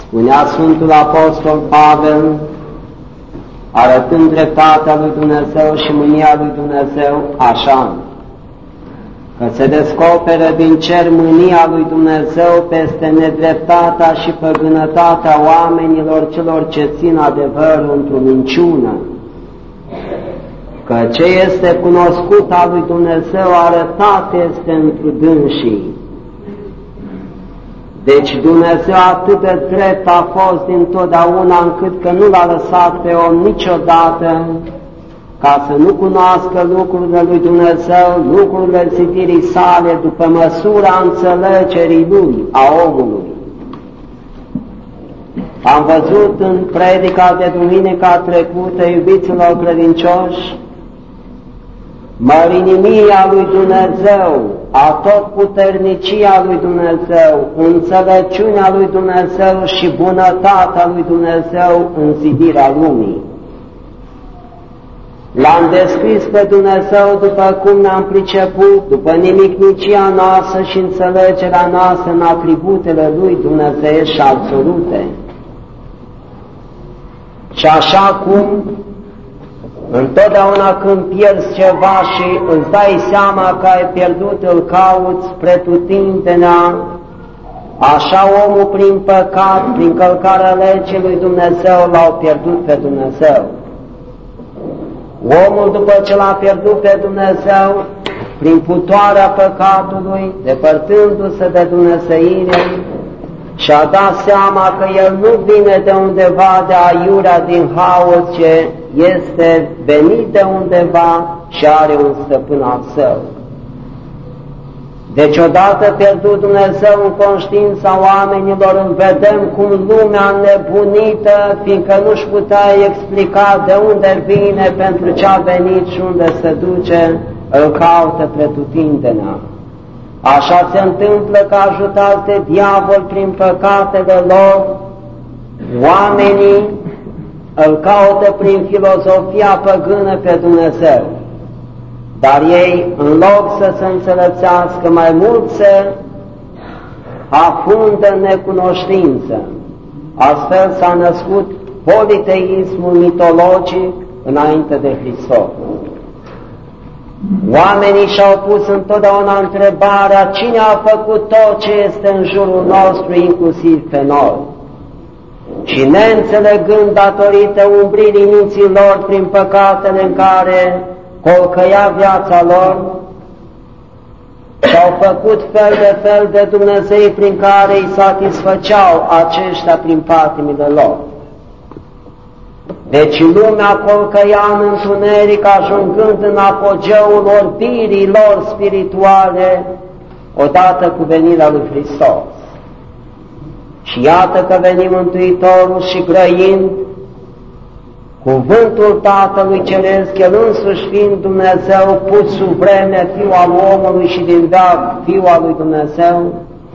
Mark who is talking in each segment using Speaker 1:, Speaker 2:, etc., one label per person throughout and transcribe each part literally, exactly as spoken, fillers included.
Speaker 1: Spunea Sfântul Apostol Pavel, arătând dreptatea lui Dumnezeu și mânia lui Dumnezeu, așa, că se descoperă din cer mânia lui Dumnezeu peste nedreptatea și păgânătatea oamenilor celor ce țin adevărul într-o minciună, că ce este cunoscut al lui Dumnezeu arătat este întru dânsii. Deci Dumnezeu atât de drept a fost dintotdeauna încât că nu l-a lăsat pe om niciodată ca să nu cunoască lucrurile lui Dumnezeu, lucrurile zidirii sale după măsura înțelegerii lui, a omului. Am văzut în predica de duminica trecută, iubiților credincioși, mărinimia lui Dumnezeu, atotputernicia lui Dumnezeu, înțelepciunea lui Dumnezeu și bunătatea lui Dumnezeu în zidirea lumii. L-am descris pe Dumnezeu după cum ne-am priceput, după nimicnicia noastră și înțelegerea noastră în atributele lui dumnezeiești și absolute. Și așa cum întotdeauna când pierzi ceva și îți dai seama că ai pierdut, îl cauți pretutindenea, așa omul prin păcat, prin călcarea legii lui Dumnezeu, l-au pierdut pe Dumnezeu. Omul, după ce l-a pierdut pe Dumnezeu, prin putoarea păcatului, depărtându-se de dumnezeire, și-a dat seama că el nu vine de undeva de aiurea din haos, ce este venit de undeva și are un stăpân al său. Deci odată pierdut Dumnezeu în conștiința oamenilor, îl vedem cum lumea nebunită, fiindcă nu-și putea explica de unde vine, pentru ce a venit și unde se duce, îl caută pretutindenea. Așa se întâmplă că ajutați de diavol prin păcatele lor, oamenii îl caută prin filozofia păgână pe Dumnezeu. Dar ei, în loc să se înțelepțească, mai mult se afundă în necunoștință. Astfel s-a născut politeismul mitologic înainte de Hristos. Oamenii și-au pus întotdeauna întrebarea: cine a făcut tot ce este în jurul nostru, inclusiv pe noi? Și neînțelegând datorită umbririi minții lor prin păcatele în care colcăia viața lor, și-au făcut fel de fel de Dumnezei prin care îi satisfăceau aceștia prin patimile lor. Deci lumea colcăia în întuneric, ajungând în apogeul orbirii lor spirituale, odată cu venirea lui Hristos. Și iată că veni Mântuitorul și, grăind cuvântul Tatălui Ceresc, El însuși fiind Dumnezeu, pus sub vreme, Fiul al omului și din veac Fiul al lui Dumnezeu,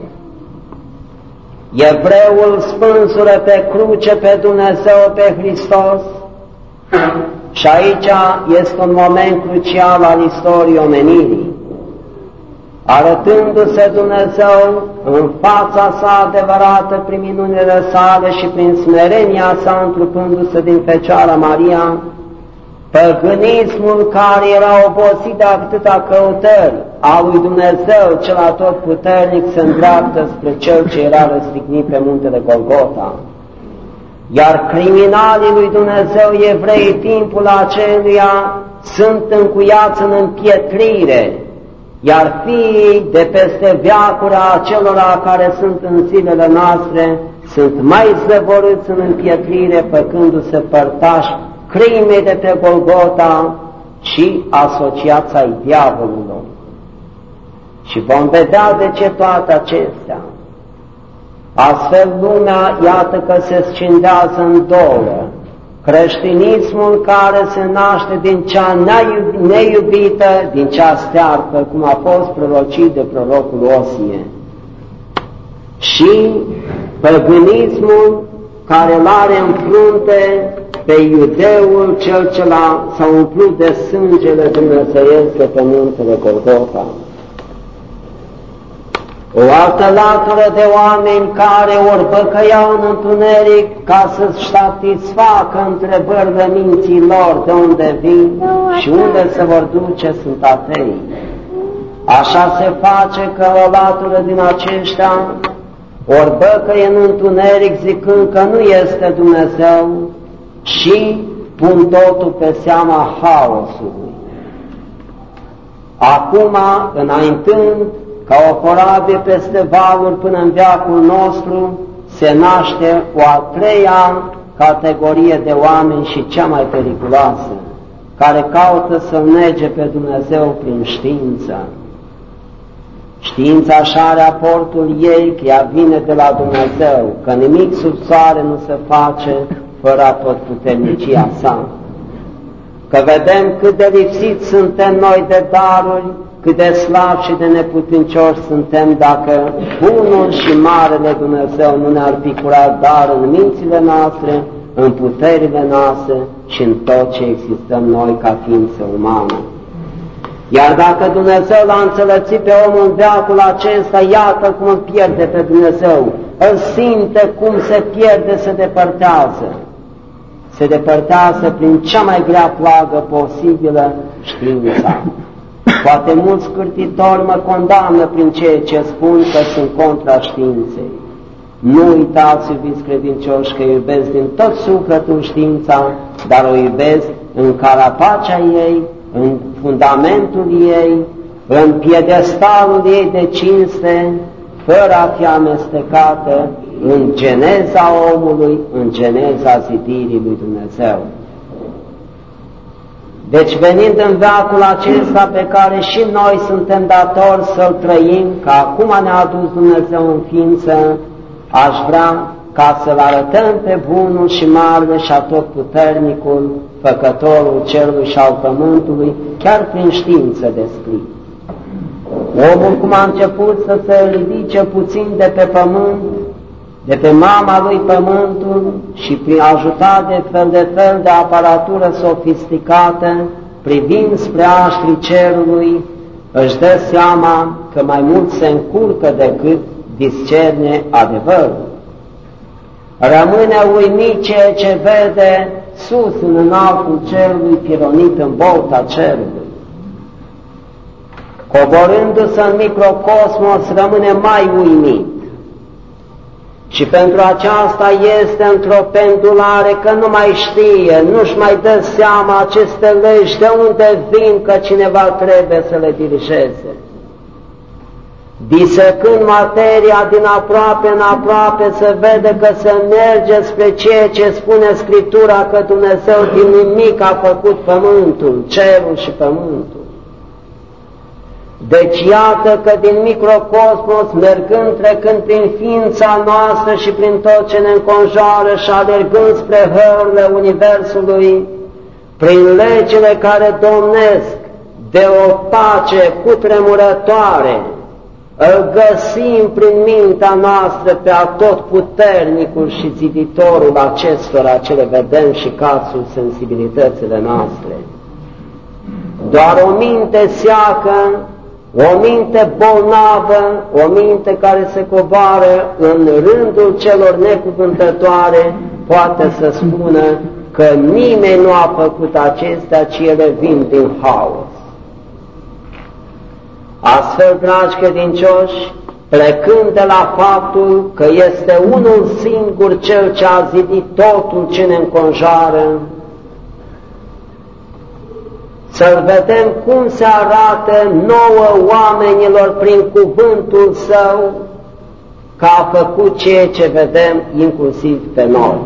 Speaker 1: evreul spânzură pe cruce pe Dumnezeu, pe Hristos, și aici este un moment crucial al istoriei omenirii, arătându-se Dumnezeu în fața sa adevărată prin minunile sale și prin smerenia sa întrupându-se din Fecioara Maria, păgânismul care era obosit de atâta căutări a lui Dumnezeu cel atotputernic se îndreaptă spre Cel ce era răstignit pe muntele Golgota. Iar criminalii lui Dumnezeu evrei timpul aceluia sunt încuiați în împietrire, iar fiii de peste veacuri a acelora care sunt în zilele noastre sunt mai zăvorâți în împietrire, făcându-se părtași crimei de pe Golgota și asociați ai diavolului. Și vom vedea de ce toate acestea. Astfel lumea, iată că se scindează în două. Creștinismul care se naște din cea neiubită, din cea stearpă, cum a fost prorocit de prorocul Osie, și păgânismul care l-are în frunte pe iudeul cel ce s-a umplut de sângele dumnezeiesc de pe muntele Golgota. O altă latură de oameni care ori băcăiau în întuneric ca să-și satisfacă întrebările minții lor de unde vin și unde se vor duce sunt atei. Așa se face că o latură din aceștia ori băcăie în întuneric zicând că nu este Dumnezeu și pun totul pe seama haosului. Acum, înaintând ca o corabie peste valuri până în veacul nostru, se naște o a treia categorie de oameni și cea mai periculoasă, care caută să-L nege pe Dumnezeu prin știință. Știința așa are aportul ei că ea vine de la Dumnezeu, că nimic sub soare nu se face fără atotputernicia sa. Că vedem cât de lipsiți suntem noi de daruri, cât de slabi și de neputincioși suntem dacă bunul și marele Dumnezeu nu ne-ar fi curat dar în mințile noastre, în puterile noastre și în tot ce existăm noi ca ființe umane. Iar dacă Dumnezeu l-a înțelepțit pe om în veacul acesta, iată cum îl pierde pe Dumnezeu, îl simte cum se pierde, se depărtează. Se depărtează prin cea mai grea plagă posibilă, știința. Poate mulți cârtitori mă condamnă prin ceea ce spun că sunt contra științei. Nu uitați, iubiți credincioși, că iubesc din tot sufletul știința, dar o iubesc în carapacea ei, în fundamentul ei, în piedestalul ei de cinste, fără a fi amestecată în geneza omului, în geneza zidirii lui Dumnezeu. Deci venind în veacul acesta pe care și noi suntem datori să-l trăim, că acum ne-a adus Dumnezeu în ființă, aș vrea ca să-L arătăm pe bunul și marele și atotputernicul, Făcătorul cerului și al pământului, chiar prin știință descris. Omul cum a început să se ridice puțin de pe pământ, de pe mama lui pământul și prin ajutat de fel de fel de aparatură sofisticată, privind spre aștrii cerului, își dă seama că mai mult se încurcă decât discerne adevărul. Rămâne uimit ceea ce vede sus în înaltul cerului, pironit în bolta cerului. Coborându-se în microcosmos, rămâne mai uimit. Și pentru aceasta este într-o pendulare că nu mai știe, nu-și mai dă seama aceste legi de unde vin, că cineva trebuie să le dirigeze. Disecând materia din aproape în aproape, se vede că se merge spre ceea ce spune Scriptura, că Dumnezeu din nimic a făcut pământul, cerul și pământul. Deci iată că din microcosmos, mergând, trecând prin ființa noastră și prin tot ce ne înconjoară și alergând spre hărurile Universului, prin legile care domnesc de o pace cutremurătoare, îl găsim prin mintea noastră pe atotputernicul și ziditorul acestora, ce le vedem și cazul sensibilitățile noastre. Doar o minte seacă, o minte bolnavă, o minte care se coboară în rândul celor necuvântătoare, poate să spună că nimeni nu a făcut acestea, ci ele vin din haos. Astfel, dragi credincioși, plecând de la faptul că este unul singur Cel ce a zidit totul ce ne înconjoară, să-L vedem cum se arată nouă oamenilor prin cuvântul Său, că a făcut ceea ce vedem inclusiv pe noi.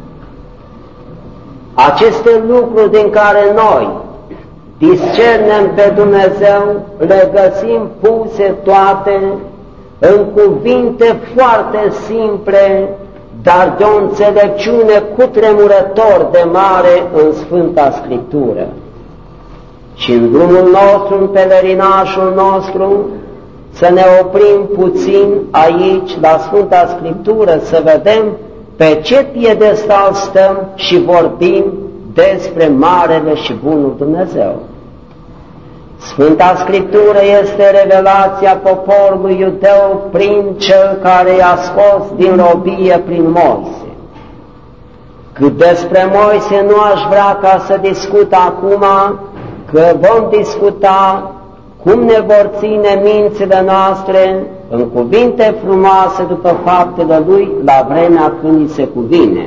Speaker 1: Aceste lucruri din care noi discernem pe Dumnezeu, le găsim puse toate în cuvinte foarte simple, dar de o înțelepciune cutremurător de mare în Sfânta Scriptură. Și în drumul nostru, în pelerinașul nostru, să ne oprim puțin aici, la Sfânta Scriptură, să vedem pe ce piedestal stăm și vorbim despre Marele și Bunul Dumnezeu. Sfânta Scriptură este revelația poporului iudeu prin cel care i-a scos din robie prin Moise. Cât despre Moise nu aș vrea ca să discut acum, că vom discuta cum ne vor ține mințile noastre în cuvinte frumoase după faptele lui la vremea când îi se cuvine.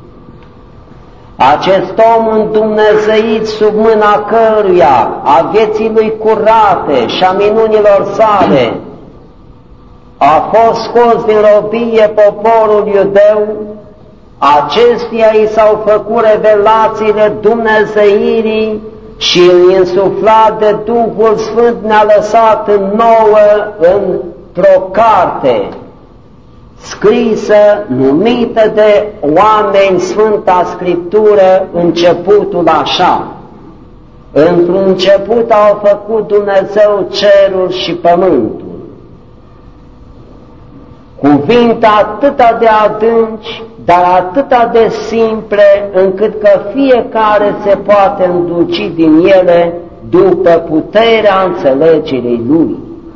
Speaker 1: Acest om îndumnezeit sub mâna căruia a vieții lui curate și a minunilor sale a fost scos din robie poporul iudeu, acestuia i s-au făcut revelațiile dumnezeirii și îl insuflat de Duhul Sfânt ne-a lăsat în nouă într-o carte scrisă, numită de oameni Sfânta Scriptură, începutul așa. Într-un început au făcut Dumnezeu cerul și pământul. Cuvinte atâta de adânci, dar atâta de simple, încât că fiecare se poate îndulci din ele după puterea înțelegerii lui.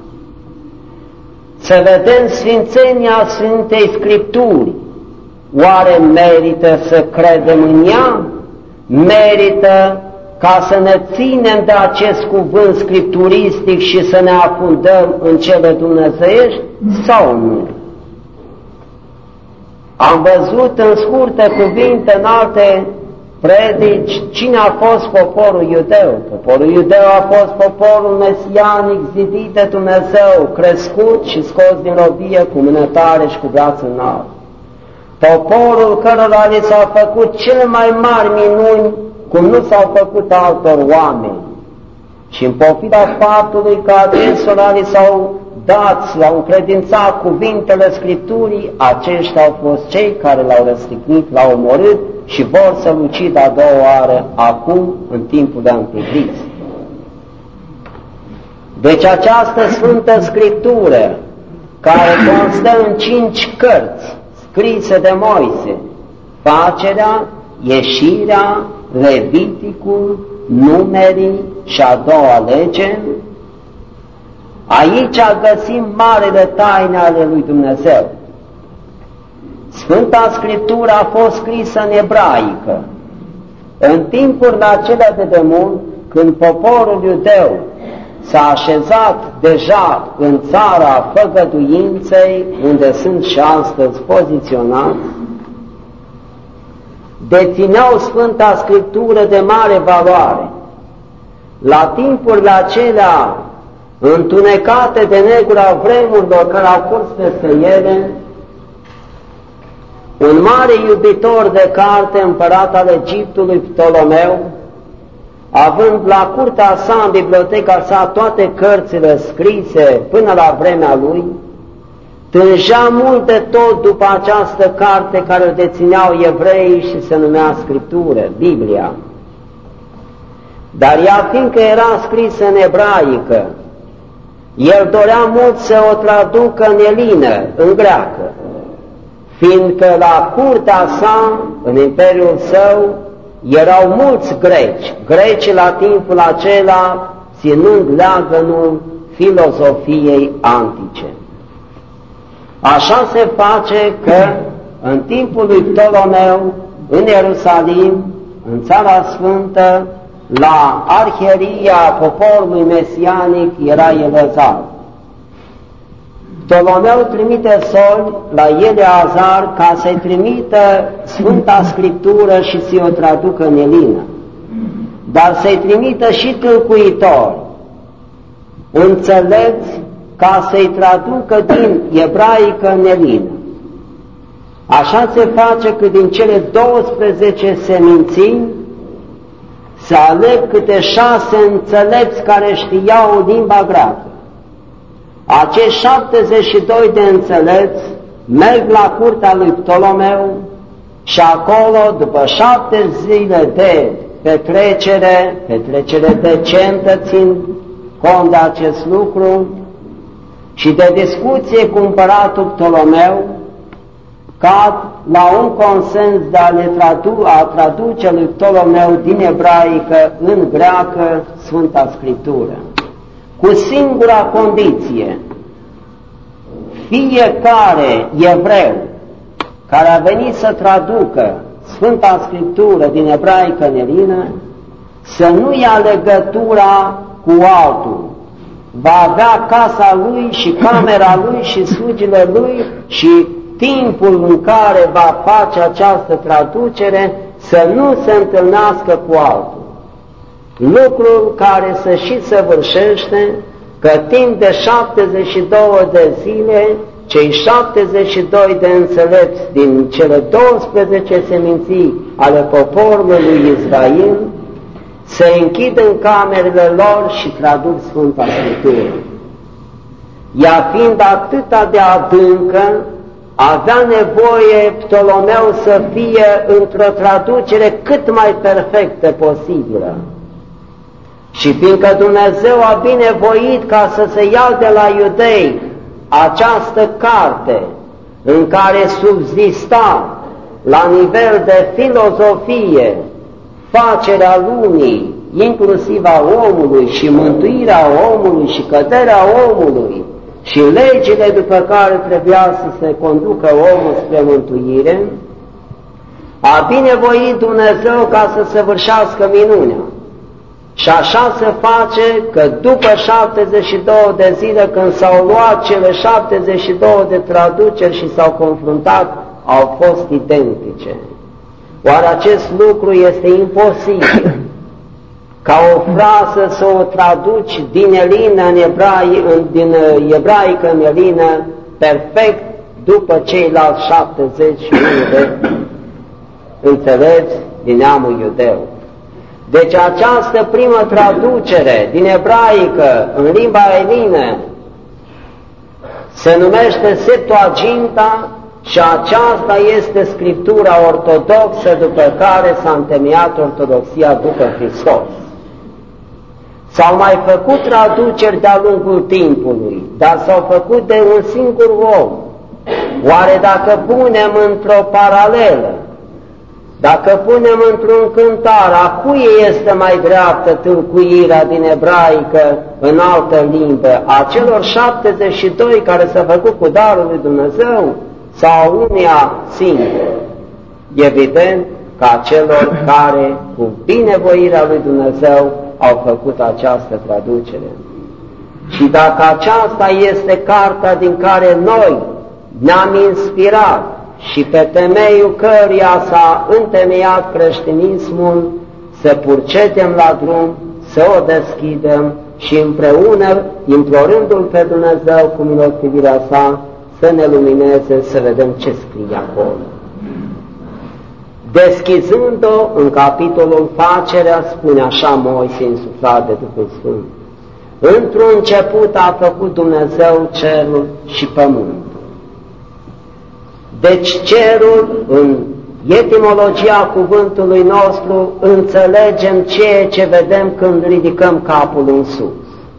Speaker 1: Să vedem sfințenia Sfintei Scripturi. Oare merită să credem în ea? Merită ca să ne ținem de acest cuvânt scripturistic și să ne afundăm în cele dumnezeiești sau nu? Am văzut în scurte cuvinte, în alte predici, cine a fost poporul iudeu. Poporul iudeu a fost poporul mesianic zidit de Dumnezeu, crescut și scos din robie cu mână tare și cu braț înalt. Poporul cărora li s-au făcut cele mai mari minuni, cum nu s-au făcut altor oameni. Și în pofida faptului că acestora li s-au dat, le-au încredințat cuvintele Scripturii, aceștia au fost cei care l-au răstignit, l-au omorât și vor să-l ucidă a doua oară, acum, în timpul de Anticrist. Deci această Sfântă Scriptură, care constă în cinci cărți scrise de Moise, Facerea, Ieșirea, Leviticul, Numerii și a doua lege, aici găsim marele taine ale lui Dumnezeu. Sfânta Scriptură a fost scrisă în ebraică. În timpurile acelea de demult, când poporul iudeu s-a așezat deja în țara făgăduinței, unde sunt și astăzi poziționați, dețineau Sfânta Scriptură de mare valoare. La timpurile acelea întunecate de negura vremurilor care au fost peste ele, un mare iubitor de carte, împărat al Egiptului Ptolomeu, având la curtea sa, în biblioteca sa, toate cărțile scrise până la vremea lui, tânjea mult de tot după această carte care o dețineau evreii și se numea Scriptură, Biblia. Dar ea, fiindcă era scrisă în ebraică, el dorea mult să o traducă în elină, în greacă, fiindcă la curtea sa, în imperiul său, erau mulți greci, greci la timpul acela ținând leagănul filozofiei antice. Așa se face că în timpul lui Ptolomeu, în Ierusalim, în Țara Sfântă, la arhieria poporului mesianic era Eleazar. Ptolomeu trimite soli la Eleazar ca să-i trimită Sfânta Scriptură și să-i o traducă în elină, dar să-i trimită și tâlcuitori, înțelepți, ca să-i traducă din ebraică în elină. Așa se face că din cele douăsprezece seminții se aleg câte șase înțelepți care știau limba greacă. Acești șaptezeci și doi de înțelepți merg la curtea lui Ptolomeu și acolo, după șapte zile de petrecere, petrecere decentă, țin cont de acest lucru, și de discuție cu împăratul Ptolomeu, cad la un consens de a, le tradu a traduce lui Ptolomeu din ebraică în greacă Sfânta Scriptură. cu singura condiție: fiecare evreu care a venit să traducă Sfânta Scriptură din ebraică în elină să nu ia legătura cu altul. Va avea casa lui și camera lui și slujile lui și timpul în care va face această traducere să nu se întâlnească cu altul. Lucrul care se și săvârșește, că timp de șaptezeci și două de zile, cei șaptezeci și doi de înțelepți din cele douăsprezece seminții ale poporului lui Israel se închid în camerele lor și traduc Sfânta Scriptură. Ea fiind atâta de adâncă, avea nevoie Ptolomeu să fie într-o traducere cât mai perfectă posibilă. Și fiindcă Dumnezeu a binevoit ca să se ia de la iudei această carte în care subzista la nivel de filozofie facerea lumii, inclusiv a omului și mântuirea omului și căderea omului și legile după care trebuia să se conducă omul spre mântuire, a binevoit Dumnezeu ca să săvârșească minunea. Și așa se face că după șaptezeci și două de zile, când s-au luat cele șaptezeci și două de traduceri și s-au confruntat, au fost identice. Oare acest lucru este imposibil? Ca o frază să o traduci din elină în ebrai, din ebraică în elină, perfect, după ceilalți șaptezeci și unu de înțelepți din neamul iudeu. Deci această primă traducere din ebraică în limba elină se numește Septuaginta și aceasta este Scriptura ortodoxă după care s-a întemeiat ortodoxia după Hristos. S-au mai făcut traduceri de-a lungul timpului, dar s-au făcut de un singur om. Oare dacă punem într-o paralelă, dacă punem într-un cântar, a cui este mai dreaptă tâlcuirea din ebraică în altă limbă? A celor șaptezeci și doi care s-au făcut cu darul lui Dumnezeu sau unia singură? Evident că a celor care cu binevoirea lui Dumnezeu au făcut această traducere. Și dacă aceasta este cartea din care noi ne-am inspirat și pe temeiul căreia s-a întemeiat creștinismul, să purcedem la drum, să o deschidem și împreună, implorându-L pe Dumnezeu cu milostivirea sa, să ne lumineze, să vedem ce scrie acolo. Deschizând-o în capitolul Facerea, spune așa Moise, insuflat de Duhul Sfânt: într-un început a făcut Dumnezeu cerul și pământul. Deci cerul, în etimologia cuvântului nostru, înțelegem ceea ce vedem când ridicăm capul în sus.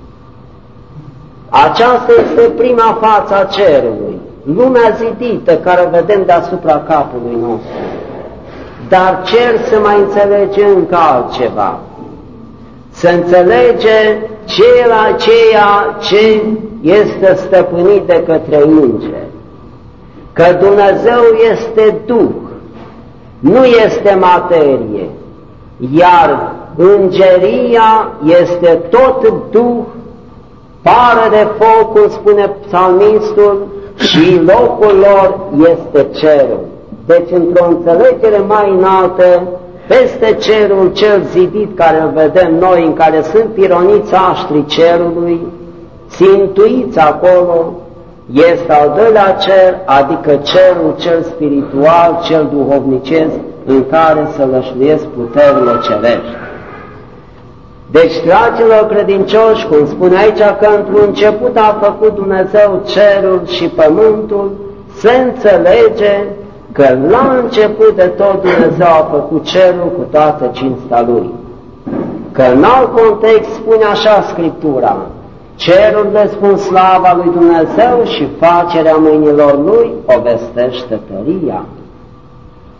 Speaker 1: Aceasta este prima față a cerului, lumea zidită care vedem deasupra capului nostru. Dar cer se mai înțelege încă altceva. Se înțelege ceea, ceea ce este stăpânit de către îngeri. Că Dumnezeu este Duh, nu este materie, iar îngeria este tot Duh, pară de foc, cum spune psalmistul, și locul lor este cerul. Deci, într-o înțelegere mai înaltă, peste cerul cel zidit care îl vedem noi, în care sunt pironiți aștrii cerului, țintuiți acolo, este al doilea cer, adică cerul cel spiritual, cel duhovnicesc, în care se lășluiesc puterile cerești. Deci, dragilor credincioși, cum spune aici că într-un început a făcut Dumnezeu cerul și pământul, se înțelege că la început de tot Dumnezeu a făcut cerul cu toată cinsta Lui. Că în alt context spune așa Scriptura: cerurile spun slava lui Dumnezeu și facerea mâinilor Lui o vestește tăria.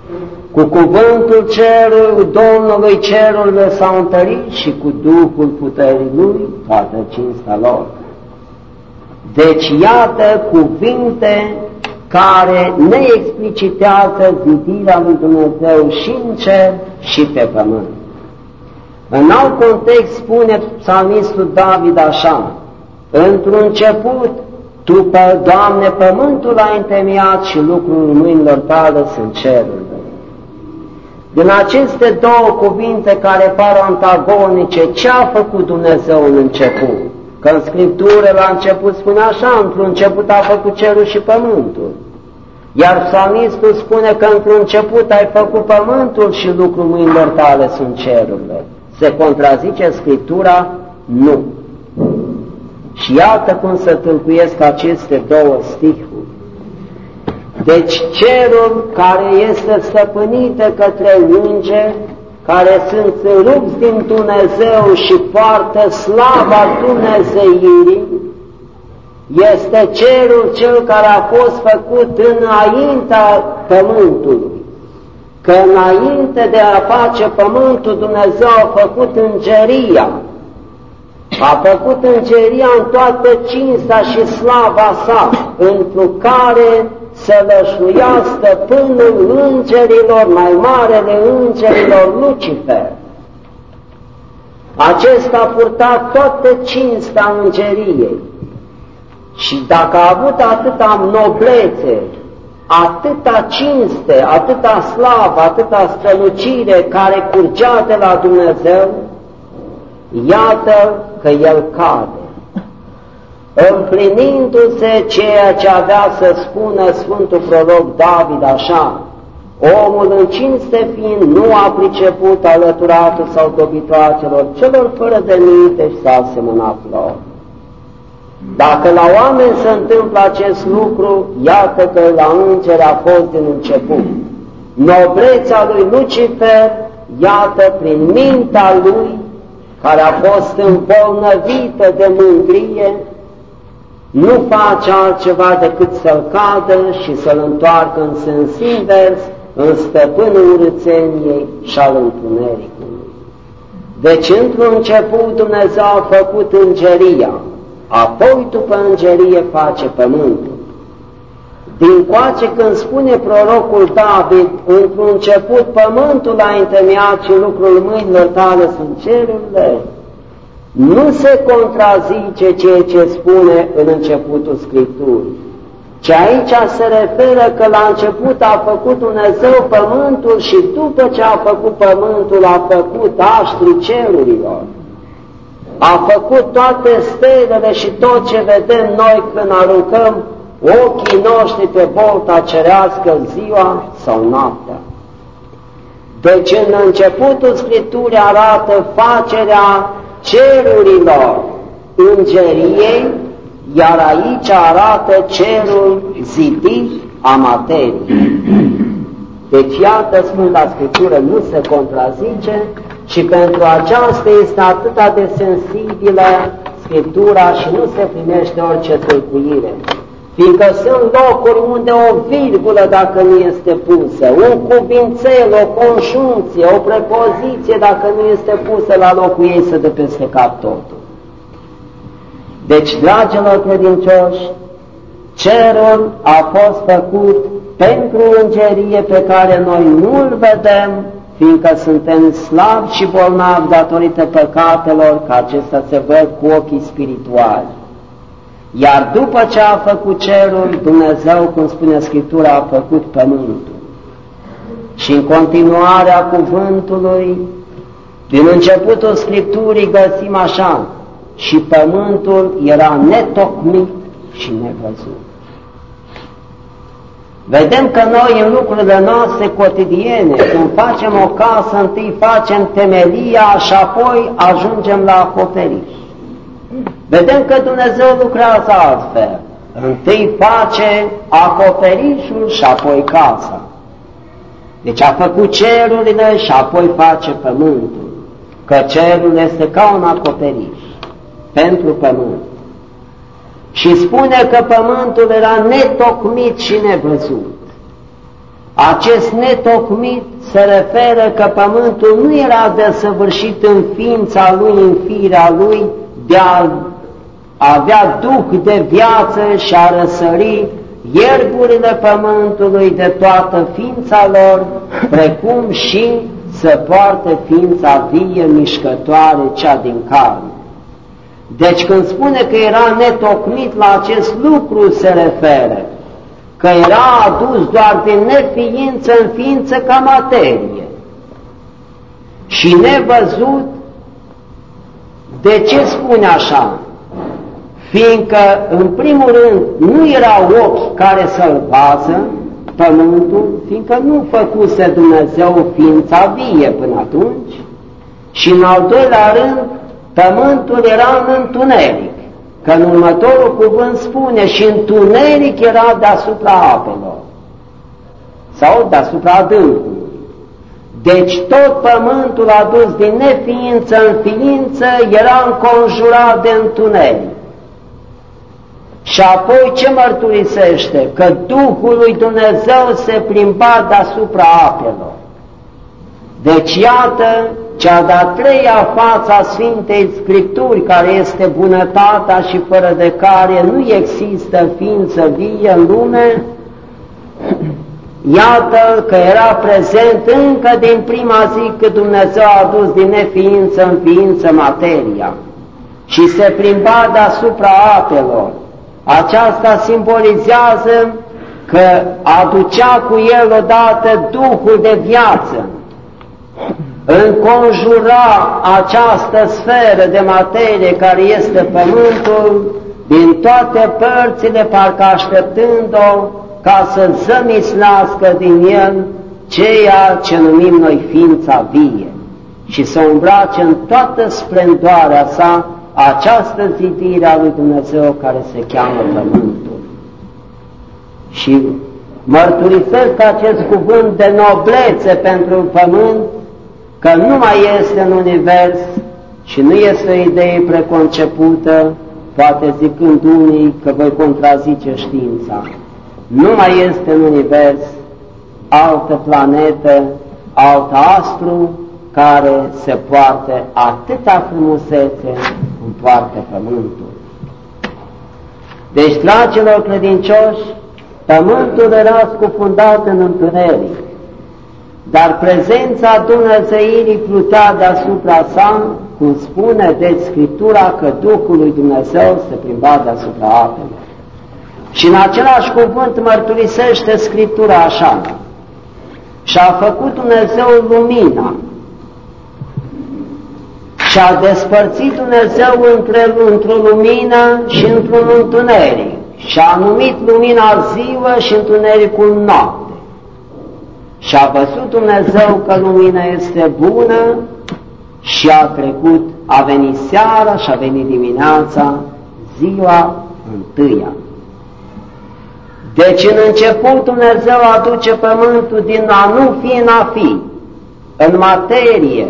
Speaker 1: Cu cuvântul cerului Domnului cerurile s-au întărit și cu Duhul puterii Lui toată cinstea lor. Deci iată cuvinte care ne explicitează zidirea lui Dumnezeu și în cer și pe pământ. În alt context spune psalmistul David așa: într-un început, Tu, Doamne, pământul ai întemeiat și lucrul mâinilor Tale sunt cerurile. Din aceste două cuvinte care par antagonice, ce a făcut Dumnezeu în început? Că în Scriptură la început spune așa: într-un început a făcut cerul și pământul. Iar psalmistul spune că într-un început ai făcut pământul și lucrul mâinilor Tale sunt cerurile. Se contrazice Scriptura? Nu. Și iată cum se tâlcuiesc aceste două stihuri. Deci cerul care este stăpânit de către îngeri, care sunt rupți din Dumnezeu și poartă slava Dumnezeirii, este cerul cel care a fost făcut înaintea pământului. Că înainte de a face pământul, Dumnezeu a făcut îngeria. A făcut îngeria în toată cinsta și slava sa, întru care să lășluia stăpânul îngerilor, mai marele îngerilor, Lucifer. Acesta a purtat toată cinsta îngeriei. Și dacă a avut atâta noblețe, atâta cinste, atâta slavă, atâta strălucire care curgea de la Dumnezeu, iată că el cade, împlinindu-se ceea ce avea să spună Sfântul Proroc David așa: omul în cinste fiind nu a priceput alăturatul sau dobitoacelor celor fără de minte și s-a asemănat lor. Dacă la oameni se întâmplă acest lucru, iată că la îngeri a fost din început. Noblețea lui Lucifer, iată prin mintea lui, care a fost îmbolnăvită de mândrie, nu face altceva decât să-l cadă și să-l întoarcă în sens invers, în stăpânul urâțeniei și al întunericului. Deci, într-un început, Dumnezeu a făcut îngeria, apoi după îngerie face pământul. Din coace când spune prorocul David, într-un început pământul a întemeiat și lucrul mâinilor Tale sunt cerurile, nu se contrazice ceea ce spune în începutul Scripturii, ci aici se referă că la început a făcut Dumnezeu pământul și după ce a făcut pământul a făcut aștrii cerurilor. A făcut toate stelele și tot ce vedem noi când aruncăm ochii noștri pe bolta cerească ziua sau noaptea. Deci în începutul Scripturii arată facerea cerurilor îngeriei, iar aici arată cerul zidit a materiei. Deci iată, Sfânta Scriptură nu se contrazice și pentru aceasta este atât de sensibilă Scriptura și nu se primește orice tâlcuire. Fiindcă sunt locuri unde o virgulă, dacă nu este pusă, un cuvințel, o conjuncție, o prepoziție, dacă nu este pusă la locul ei, se dă peste cap totul. Deci, dragilor credincioși, cerul a fost făcut pentru îngerie pe care noi nu-l vedem, fiindcă suntem slabi și bolnavi datorită păcatelor, că acestea se văd cu ochii spirituali. Iar după ce a făcut cerul, Dumnezeu, cum spune Scriptura, a făcut pământul. Și în continuarea cuvântului, din începutul Scripturii găsim așa: și pământul era netocmit și nevăzut. Vedem că noi în lucrurile noastre cotidiene, când facem o casă, întâi facem temelia și apoi ajungem la acoperiș. Vedem că Dumnezeu lucrează altfel. Întâi face acoperișul și apoi casa. Deci a făcut cerurile și apoi face pământul. Că cerul este ca un acoperiș pentru pământ. Și spune că pământul era netocmit și nevăzut. Acest netocmit se referă că pământul nu era desăvârșit în ființa lui, în firea lui, de a avea duh de viață și a răsări ierburile pământului de toată ființa lor, precum și să poarte ființa vie, mișcătoare, cea din carne. Deci când spune că era netocmit, la acest lucru se referă, că era adus doar din neființă în ființă ca materie și nevăzut. De ce spune așa? Fiindcă, în primul rând, nu erau ochi care să-l vază, pământul, fiindcă nu făcuse Dumnezeu ființa vie până atunci, și în al doilea rând, pământul era în întuneric, că în următorul cuvânt spune și întuneric era deasupra apelor, sau deasupra adâncului. Deci tot pământul adus din neființă în ființă era înconjurat de întuneric. Și apoi ce mărturisește? Că Duhul lui Dumnezeu se plimba deasupra apelor. Deci iată cea de-a treia față a Sfintei Scripturi, care este bunătatea și fără de care nu există ființă vie în lume. Iată că era prezent încă din prima zi când Dumnezeu a adus din neființă în ființă materia și se plimba deasupra apelor. Aceasta simbolizează că aducea cu el odată Duhul de viață, înconjura această sferă de materie care este pământul din toate părțile, parcă așteptând-o ca să zămislească din el ceea ce numim noi ființa vie și să îmbrace în toată splendoarea sa această zidire a lui Dumnezeu care se cheamă pământul. Și mărturisesc acest cuvânt de noblețe pentru pământ, că nu mai este în univers și nu este o idee preconcepută, poate zicând unii că voi contrazice știința. Nu mai este în univers altă planetă, alt astru care se poarte atâta frumusețe cum poartă pământul. Deci, dragilor credincioși, pământul era scufundat în întuneric, dar prezența Dumnezeirii plutea deasupra sa, cum spune de Scriptura că Duhul lui Dumnezeu se plimba deasupra apelor. Și în același cuvânt mărturisește Scriptura așa: și-a făcut Dumnezeu lumina, și-a despărțit Dumnezeu între, într-o lumină și într-un întuneric, și-a numit lumina ziua și întunericul noapte. Și-a văzut Dumnezeu că lumina este bună și a trecut, a venit seara și a venit dimineața, ziua întâia. Deci în început Dumnezeu aduce pământul din a nu fi în a fi, în materie.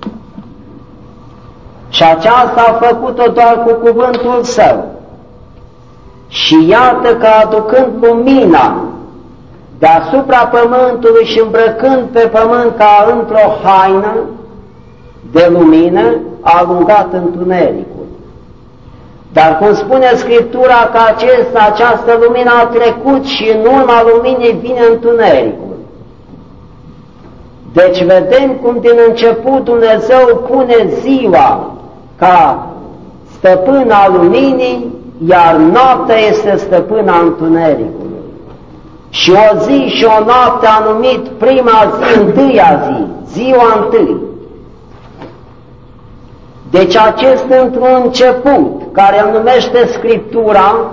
Speaker 1: Și aceasta a făcut-o doar cu cuvântul Său. Și iată că aducând lumina deasupra pământului și îmbrăcând pe pământ ca într-o haină de lumină, a alungat întunericul. Dar cum spune Scriptura că acesta, această lumină a trecut și în urma luminii vine întunericul. Deci vedem cum din început Dumnezeu pune ziua ca stăpâna luminii, iar noaptea este stăpâna întunericului. Și o zi și o noapte a numit prima zi, întâia zi, ziua întâi. Deci acest într-un început, care îl numește Scriptura,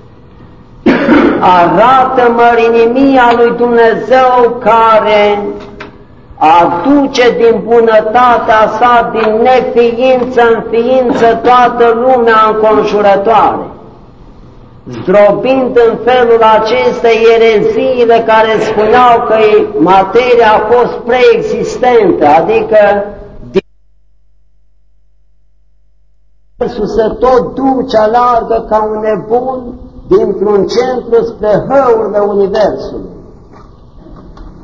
Speaker 1: arată mărinimia lui Dumnezeu care aduce din bunătatea sa, din neființă în ființă, toată lumea înconjurătoare, zdrobind în felul acesta ereziile care spuneau că materia a fost preexistentă, adică Iisus se tot duce, alargă ca un nebun dintr-un centru spre hăurile Universului.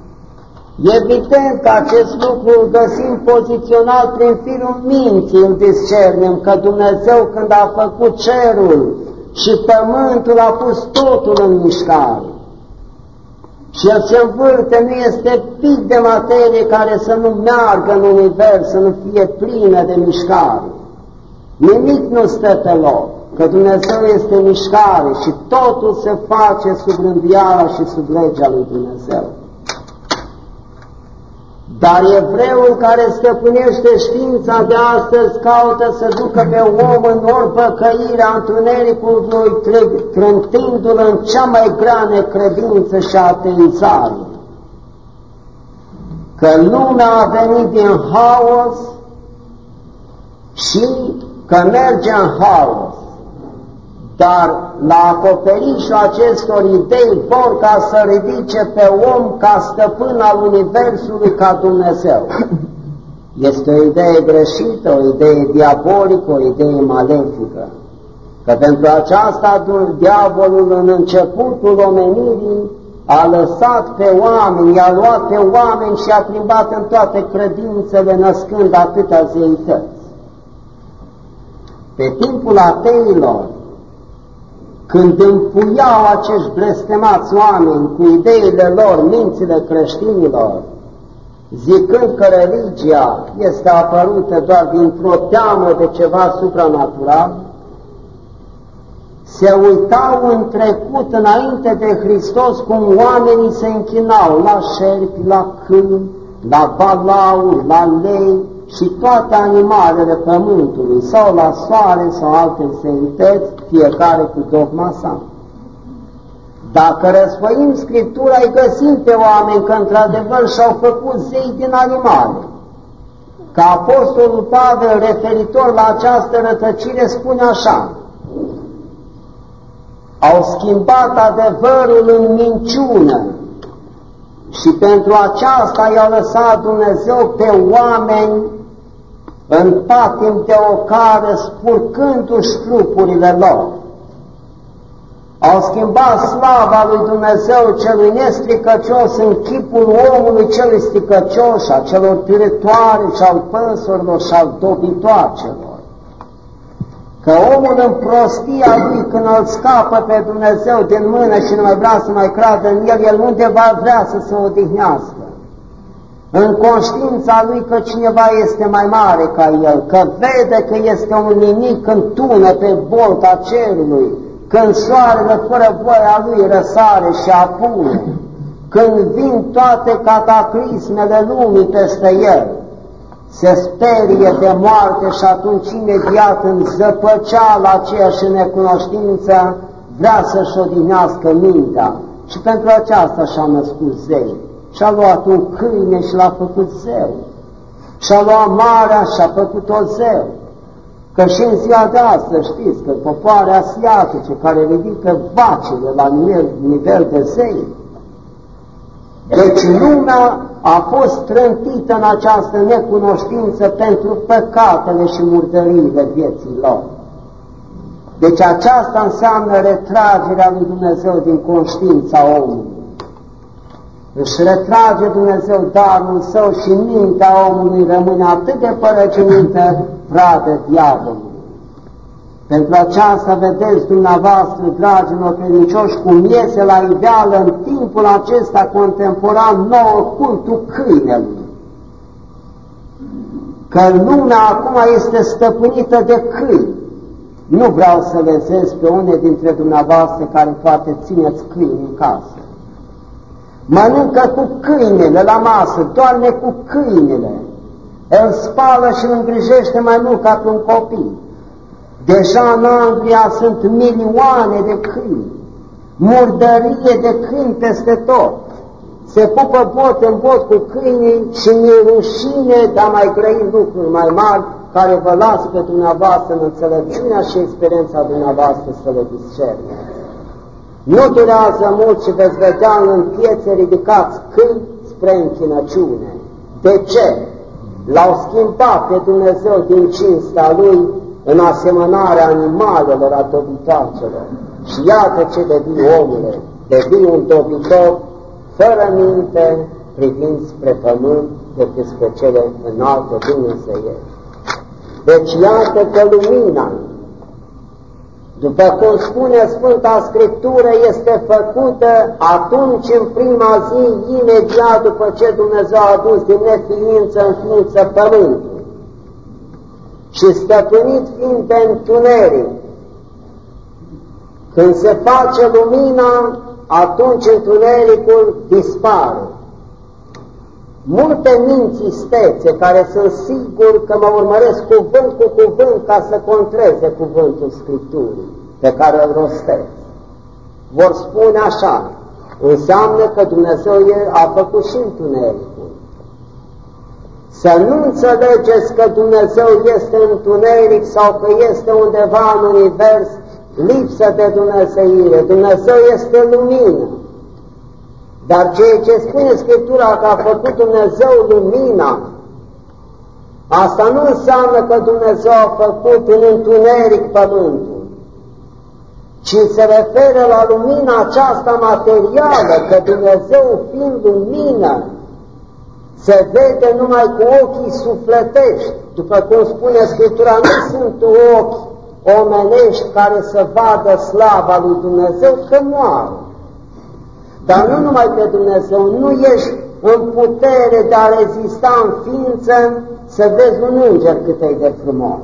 Speaker 1: Evident că acest lucru îl găsim poziționat prin firul minții, îl discernem că Dumnezeu când a făcut cerul și pământul a pus totul în mișcare. Și el se învârte, nu este pic de materie care să nu meargă în univers, să nu fie plină de mișcare. Nimic nu stă pe loc, că Dumnezeu este mișcare și totul se face sub rânduiala și sub legea lui Dumnezeu. Dar evreul care stăpânește știința de astăzi caută să ducă pe om în ori păcăirea întunericului, trântindu-l în cea mai grea necredință și atențare. Că lumea a venit din haos și că merge în haos. Dar la acoperișul acestor idei vor ca să ridice pe om ca stăpân al universului ca Dumnezeu. Este o idee greșită, o idee diabolică, o idee malefică. Că pentru aceasta diavolul în începutul omenirii a lăsat pe oameni, i-a luat pe oameni și a plimbat în toate credințele, născând atâtea zeități. Pe timpul ateilor, când împuiau acești blestemați oameni cu ideile lor, mințile creștinilor, zicând că religia este apărută doar dintr-o teamă de ceva supranatural, se uitau în trecut înainte de Hristos cum oamenii se închinau la șerpi, la câini, la balauri, la lei și toate animalele pământului, sau la soare sau alte zeități, fiecare cu dogma sa. Dacă răsfăim Scriptura, îi găsim pe oameni că într-adevăr și-au făcut zei din animale. Că Apostolul Pavel, referitor la această rătăcire, spune așa: au schimbat adevărul în minciună și pentru aceasta i-a lăsat Dumnezeu pe oameni în patim de ocară, spurcându-și trupurile lor. Au schimbat slava lui Dumnezeu celui nestricăcios în chipul omului celui stricăcios, a celor târătoare și al păsărilor și al dobitoacelor. Că omul în prostia lui, când îl scapă pe Dumnezeu din mână și nu mai vrea să mai creadă în el, el undeva vrea să se odihnească. În conștiința lui că cineva este mai mare ca el, că vede că este un nimic când tună pe bolta cerului, când soarele fără voia lui răsare și apune, când vin toate cataclismele lumii peste el, se sperie de moarte și atunci imediat în zăpăceala aceea și necunoștință vrea să-și odihnească mintea. Și pentru aceasta și-a născut zei. Și-a luat un câine și l-a făcut zeu. Și-a luat marea și-a făcut-o zeu. Că și în ziua de astăzi știți că popoare asiatice care ridică vacile la nivel, nivel de zei. Deci lumea a fost trântită în această necunoștință pentru păcatele și murdăriile vieții lor. Deci aceasta înseamnă retragerea lui Dumnezeu din conștiința omului. Își retrage Dumnezeu darul său și mintea omului rămâne atât de părăginită, pradă diavolului. Pentru aceasta vedeți dumneavoastră, dragilor credincioși, cum iese la iveală în timpul acesta contemporan nouă cultul câinelui. Că lumea acum este stăpânită de câini. Nu vreau să lezesc pe une dintre dumneavoastră care poate țineți câini în casă. Mănâncă cu câinele la masă, doarme cu câinele, îl spală și îl îngrijește mai mult ca pe un copil. Deja în Anglia sunt milioane de câini, murdărie de câini peste tot. Se pupă bot în bot cu câinii și mi-e rușine de a mai grăi lucruri mai mari care vă las pe dumneavoastră în înțelepciunea și experiența dumneavoastră să le discerneți. Nu durează mult și veți vedea în piețe ridicați câini spre închinăciune. De ce? L-au schimbat pe Dumnezeu din cinstea Lui în asemănarea animalelor adobitoacelor. Și iată ce devii omule, devii un dobitor fără minte, privind spre pământ decât spre cele înalte dumnezeiești. Deci iată că lumina, după cum spune Sfânta Scriptură, este făcută atunci, în prima zi, imediat după ce Dumnezeu a adus din neființă în ființă pământul. Și stăpânit fiind de întuneric, când se face lumina, atunci întunericul dispare. Multe minți istețe care sunt siguri că mă urmăresc cuvânt cu cuvânt ca să contreze cuvântul Scripturii pe care îl rostesc, vor spune așa: înseamnă că Dumnezeu a făcut și întunericul. Să nu înțelegeți că Dumnezeu este întuneric sau că este undeva în univers lipsă de dumnezeire. Dumnezeu este lumină. Dar ceea ce spune Scriptura că a făcut Dumnezeu lumina, asta nu înseamnă că Dumnezeu a făcut în întuneric pământul, ci se referă la lumina aceasta materială, că Dumnezeu fiind lumină, se vede numai cu ochii sufletești. După cum spune Scriptura, nu sunt ochi omenești care să vadă slava lui Dumnezeu, că moară. Dar nu numai pe Dumnezeu, nu ești în putere de a rezista în ființă să vezi un înger cât e de frumos.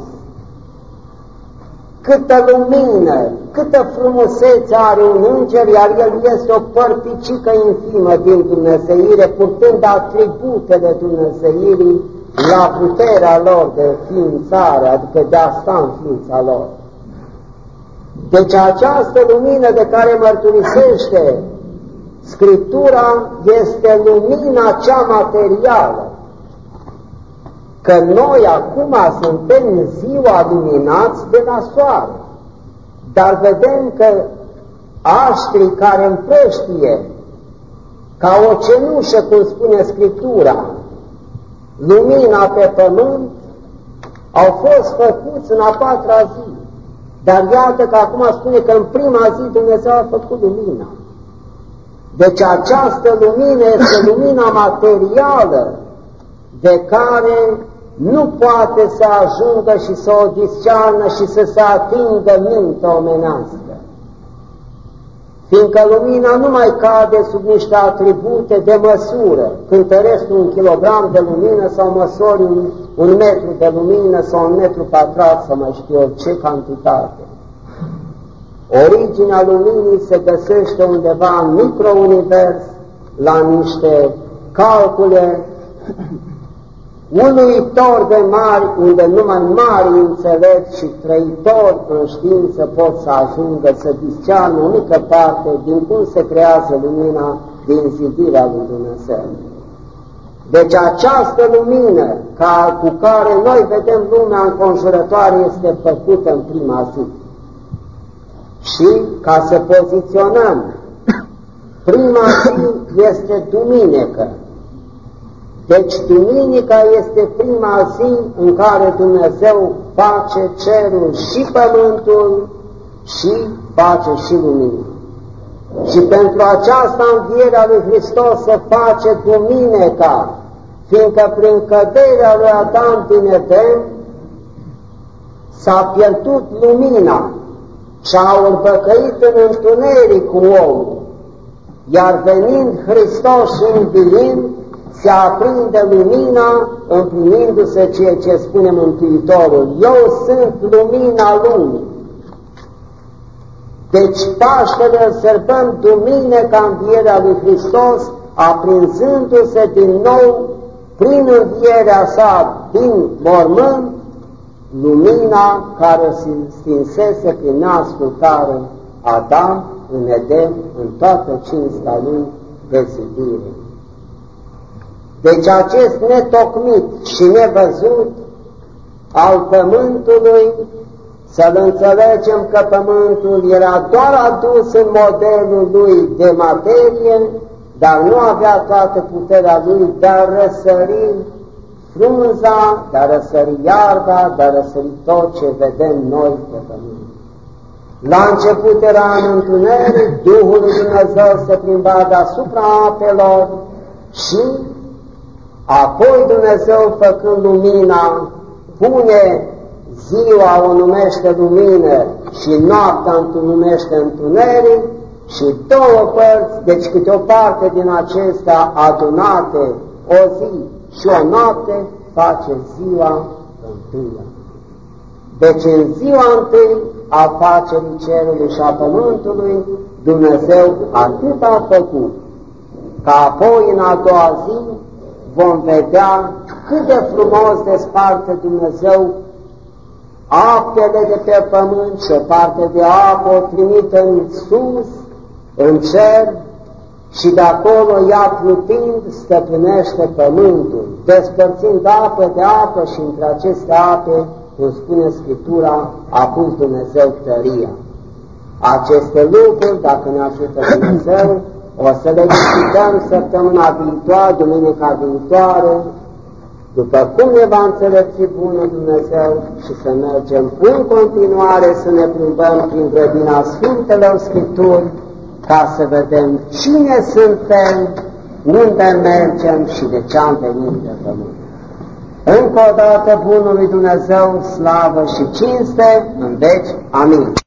Speaker 1: Câtă lumină, câtă frumusețe are un înger, iar el este o părticică infimă din dumnezeire, purtând atributele dumnezeirii la puterea lor de ființare, adică de a sta în ființa lor. Deci această lumină de care mărturisește Scriptura este lumina cea materială, că noi acum suntem ziua luminați de la soare, dar vedem că aștrii care împrăștie ca o cenușă, cum spune Scriptura, lumina pe pământ, au fost făcuți în a patra zi. Dar iată că acum spune că în prima zi Dumnezeu a făcut lumina. Deci această lumină este lumina materială de care nu poate să ajungă și să o discearnă și să se atingă mintea omenească. Fiindcă lumina nu mai cade sub niște atribute de măsură, cântărești un kilogram de lumină sau măsori un, un metru de lumină sau un metru pătrat sau mai știu eu ce cantitate. Originea luminii se găsește undeva în microunivers, la niște calcule uluitor de mari, unde numai mari înțelepți și trăitori în știință pot să ajungă să discearnă o mică parte din cum se creează lumina din zidirea lui Dumnezeu. Deci această lumină ca, cu care noi vedem lumea înconjurătoare este făcută în prima zi. Și ca să poziționăm, prima zi este duminică. Deci duminica este prima zi în care Dumnezeu face cerul și pământul și face și lumina. Și pentru aceasta învierea lui Hristos se face duminica, fiindcă prin căderea lui Adam din Eden s-a pierdut lumina și a urbăcăit în întuneric cu omul, iar venind Hristos și înviind, se aprinde lumina, împlinindu-se ceea ce spune Mântuitorul: eu sunt lumina lumii. Deci Paștele îl sărbăm duminica învierea lui Hristos, aprinzându-se din nou, prin învierea sa din mormânt, lumina care se stinsese prin neascultare Adam în Eden, în toată cinstea lui de zidire. Deci acest netocmit și nevăzut al pământului, să-l înțelegem că pământul era doar adus în modelul lui de materie, dar nu avea toată puterea lui de a răsări frunza, de a răsări iarba, de a răsări tot ce vedem noi pe pământ. La început era în întuneric, Duhul lui Dumnezeu se plimba deasupra apelor și apoi Dumnezeu, făcând lumina, pune ziua o numește lumină și noaptea o numește întuneric, și două părți, deci câte o parte din acestea adunate, o zi și o noapte, face ziua întâia. Deci în ziua întâi a facerii cerului și a pământului, Dumnezeu atât a făcut, că apoi în a doua zi vom vedea cât de frumos desparte Dumnezeu apele de pe pământ și o parte de apă o trimite în sus, în cer, și de acolo ea plutind stăpânește pământul, despărțind apă de apă, și între aceste ape, cum spune Scriptura, a pus Dumnezeu tăria. Aceste lucruri, dacă ne ajută Dumnezeu, o să le discutăm săptămâna viitoare, duminica viitoare, după cum ne va înțelepți bună Dumnezeu, și să mergem în continuare să ne plimbăm prin grădina Sfintelor Scripturi, ca să vedem cine suntem, unde mergem și de ce am venit de pământ. Încă o dată bunului Dumnezeu, slavă și cinste în veci. Amin.